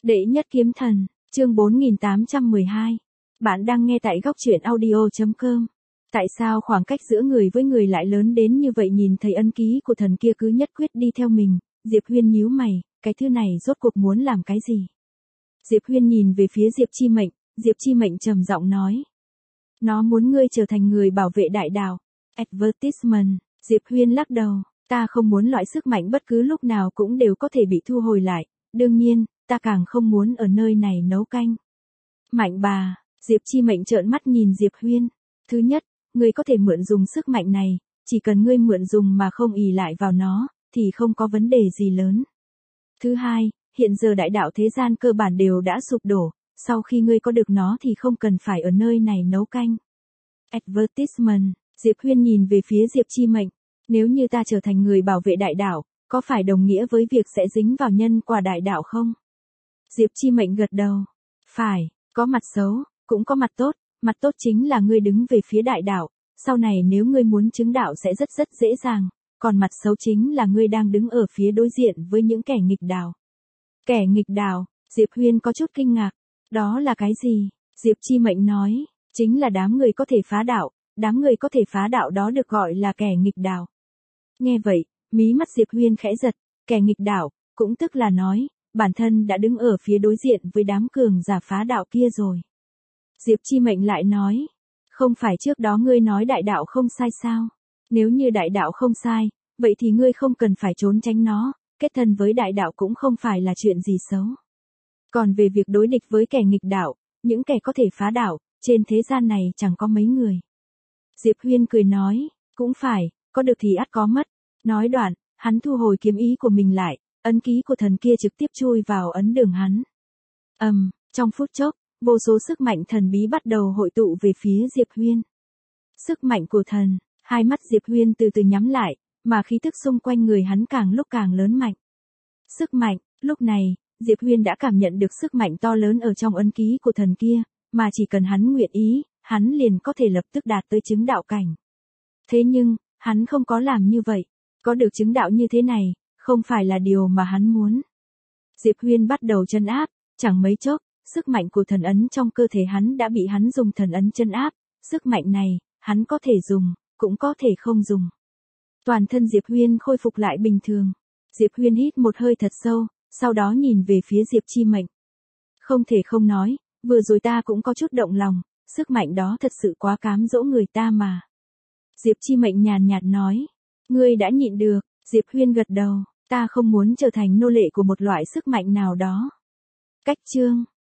Đệ nhất kiếm thần, chương 4812. Bạn đang nghe tại góc truyện audio.com. Tại sao khoảng cách giữa người với người lại lớn đến như vậy? Nhìn thấy ân ký của thần kia cứ nhất quyết đi theo mình, Diệp Huyên nhíu mày, cái thứ này rốt cuộc muốn làm cái gì? Diệp Huyên nhìn về phía Diệp Chi Mệnh, Diệp Chi Mệnh trầm giọng nói. Nó muốn ngươi trở thành người bảo vệ đại đạo. Advertisement, Diệp Huyên lắc đầu, ta không muốn loại sức mạnh bất cứ lúc nào cũng đều có thể bị thu hồi lại, đương nhiên, ta càng không muốn ở nơi này nấu canh. Mạnh bà, Diệp Chi Mệnh trợn mắt nhìn Diệp Huyên. Thứ nhất, ngươi có thể mượn dùng sức mạnh này, chỉ cần ngươi mượn dùng mà không ỷ lại vào nó, thì không có vấn đề gì lớn. Thứ hai, hiện giờ đại đạo thế gian cơ bản đều đã sụp đổ, sau khi ngươi có được nó thì không cần phải ở nơi này nấu canh. Advertisement, Diệp Huyên nhìn về phía Diệp Chi Mệnh, nếu như ta trở thành người bảo vệ đại đạo, có phải đồng nghĩa với việc sẽ dính vào nhân quả đại đạo không? Diệp Chi Mệnh gật đầu. Phải, có mặt xấu, cũng có mặt tốt chính là ngươi đứng về phía đại đạo, sau này nếu ngươi muốn chứng đạo sẽ rất dễ dàng, còn mặt xấu chính là ngươi đang đứng ở phía đối diện với những kẻ nghịch đạo. Kẻ nghịch đạo, Diệp Huyên có chút kinh ngạc, đó là cái gì? Diệp Chi Mệnh nói, chính là đám người có thể phá đạo, đám người có thể phá đạo đó được gọi là kẻ nghịch đạo. Nghe vậy, mí mắt Diệp Huyên khẽ giật, kẻ nghịch đạo, cũng tức là nói, bản thân đã đứng ở phía đối diện với đám cường giả phá đạo kia rồi. Diệp Chi Mệnh lại nói, không phải trước đó ngươi nói đại đạo không sai sao? Nếu như đại đạo không sai, vậy thì ngươi không cần phải trốn tránh nó, kết thân với đại đạo cũng không phải là chuyện gì xấu. Còn về việc đối địch với kẻ nghịch đạo, những kẻ có thể phá đạo, trên thế gian này chẳng có mấy người. Diệp Huyên cười nói, cũng phải, có được thì ắt có mất. Nói đoạn, hắn thu hồi kiếm ý của mình lại, ấn ký của thần kia trực tiếp chui vào ấn đường hắn. Trong phút chốc, vô số sức mạnh thần bí bắt đầu hội tụ về phía Diệp Huyên. Sức mạnh của thần, hai mắt Diệp Huyên từ từ nhắm lại, mà khí tức xung quanh người hắn càng lúc càng lớn mạnh. Sức mạnh, lúc này, Diệp Huyên đã cảm nhận được sức mạnh to lớn ở trong ấn ký của thần kia, mà chỉ cần hắn nguyện ý, hắn liền có thể lập tức đạt tới chứng đạo cảnh. Thế nhưng, hắn không có làm như vậy, có được chứng đạo như thế này, không phải là điều mà hắn muốn. Diệp Huyên bắt đầu trấn áp, chẳng mấy chốc, sức mạnh của thần ấn trong cơ thể hắn đã bị hắn dùng thần ấn trấn áp, sức mạnh này, hắn có thể dùng, cũng có thể không dùng. Toàn thân Diệp Huyên khôi phục lại bình thường. Diệp Huyên hít một hơi thật sâu, sau đó nhìn về phía Diệp Chi Mệnh. Không thể không nói, vừa rồi ta cũng có chút động lòng, sức mạnh đó thật sự quá cám dỗ người ta mà. Diệp Chi Mệnh nhàn nhạt nói, ngươi đã nhịn được. Diệp Huyên gật đầu, ta không muốn trở thành nô lệ của một loại sức mạnh nào đó. Cách chương